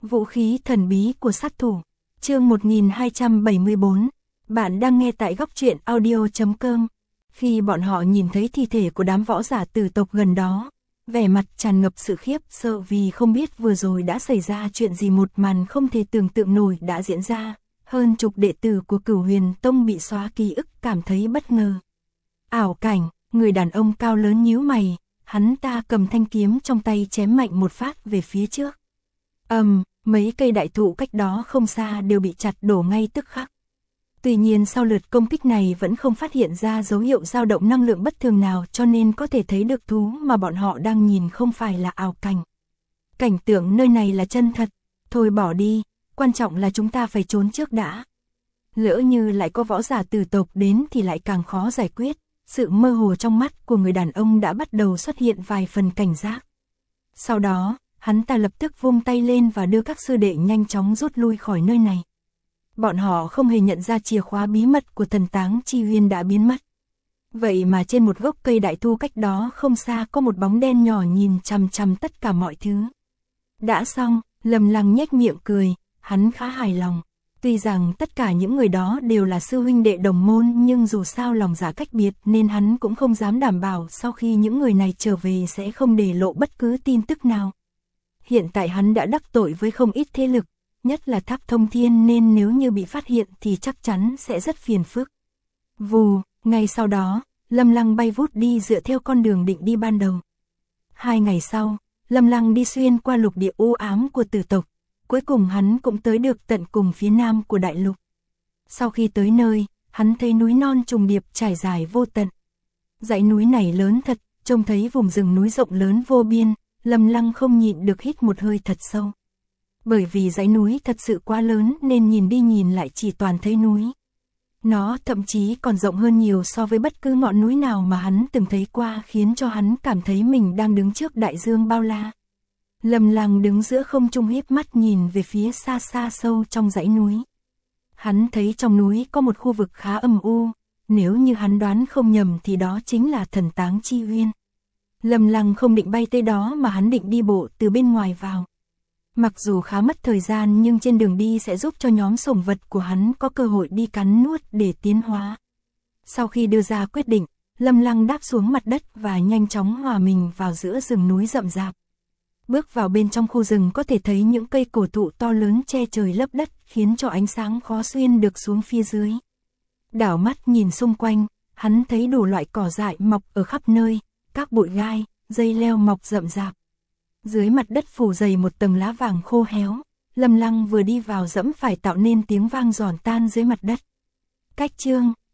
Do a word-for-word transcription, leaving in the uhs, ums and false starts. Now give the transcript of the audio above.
Vũ khí thần bí của sát thủ. Chương một nghìn hai trăm bảy mươi tư. Bạn đang nghe tại góc truyện audio chấm com. Khi bọn họ nhìn thấy thi thể của đám võ giả tử tộc gần đó, vẻ mặt tràn ngập sự khiếp sợ vì không biết vừa rồi đã xảy ra chuyện gì, một màn không thể tưởng tượng nổi đã diễn ra. Hơn chục đệ tử của Cửu Huyền Tông bị xóa ký ức cảm thấy bất ngờ. Ảo cảnh, người đàn ông cao lớn nhíu mày, hắn ta cầm thanh kiếm trong tay chém mạnh một phát về phía trước. Ầm, um, mấy cây đại thụ cách đó không xa đều bị chặt đổ ngay tức khắc. Tuy nhiên sau lượt công kích này vẫn không phát hiện ra dấu hiệu dao động năng lượng bất thường nào, cho nên có thể thấy được thú mà bọn họ đang nhìn không phải là ảo cảnh. Cảnh tượng nơi này là chân thật. Thôi bỏ đi, quan trọng là chúng ta phải trốn trước đã. Lỡ như lại có võ giả tử tộc đến thì lại càng khó giải quyết. Sự mơ hồ trong mắt của người đàn ông đã bắt đầu xuất hiện vài phần cảnh giác. Sau đó, hắn ta lập tức vung tay lên và đưa các sư đệ nhanh chóng rút lui khỏi nơi này. Bọn họ không hề nhận ra chìa khóa bí mật của thần táng chi huyên đã biến mất. Vậy mà trên một gốc cây đại thụ cách đó không xa có một bóng đen nhỏ nhìn chằm chằm tất cả mọi thứ. Đã xong, Lâm Lăng nhếch miệng cười, hắn khá hài lòng. Tuy rằng tất cả những người đó đều là sư huynh đệ đồng môn, nhưng dù sao lòng dạ cách biệt nên hắn cũng không dám đảm bảo sau khi những người này trở về sẽ không để lộ bất cứ tin tức nào. Hiện tại hắn đã đắc tội với không ít thế lực, nhất là Tháp Thông Thiên, nên nếu như bị phát hiện thì chắc chắn sẽ rất phiền phức. Vù, ngay sau đó, Lâm Lăng bay vút đi dựa theo con đường định đi ban đầu. Hai ngày sau, Lâm Lăng đi xuyên qua lục địa u ám của tử tộc. Cuối cùng hắn cũng tới được tận cùng phía nam của đại lục. Sau khi tới nơi, hắn thấy núi non trùng điệp trải dài vô tận. Dãy núi này lớn thật, trông thấy vùng rừng núi rộng lớn vô biên, Lâm Lăng không nhịn được hít một hơi thật sâu. Bởi vì dãy núi thật sự quá lớn nên nhìn đi nhìn lại chỉ toàn thấy núi. Nó thậm chí còn rộng hơn nhiều so với bất cứ ngọn núi nào mà hắn từng thấy qua, khiến cho hắn cảm thấy mình đang đứng trước đại dương bao la. Lâm Lăng đứng giữa không trung híp mắt nhìn về phía xa xa sâu trong dãy núi. Hắn thấy trong núi có một khu vực khá âm u, nếu như hắn đoán không nhầm thì đó chính là thần táng chi huyên. Lâm Lăng không định bay tới đó mà hắn định đi bộ từ bên ngoài vào. Mặc dù khá mất thời gian nhưng trên đường đi sẽ giúp cho nhóm sủng vật của hắn có cơ hội đi cắn nuốt để tiến hóa. Sau khi đưa ra quyết định, Lâm Lăng đáp xuống mặt đất và nhanh chóng hòa mình vào giữa rừng núi rậm rạp. Bước vào bên trong khu rừng có thể thấy những cây cổ thụ to lớn che trời lấp đất, khiến cho ánh sáng khó xuyên được xuống phía dưới. Đảo mắt nhìn xung quanh, hắn thấy đủ loại cỏ dại mọc ở khắp nơi, các bụi gai, dây leo mọc rậm rạp. Dưới mặt đất phủ dày một tầng lá vàng khô héo, Lâm Lăng vừa đi vào dẫm phải tạo nên tiếng vang giòn tan dưới mặt đất. Cách chương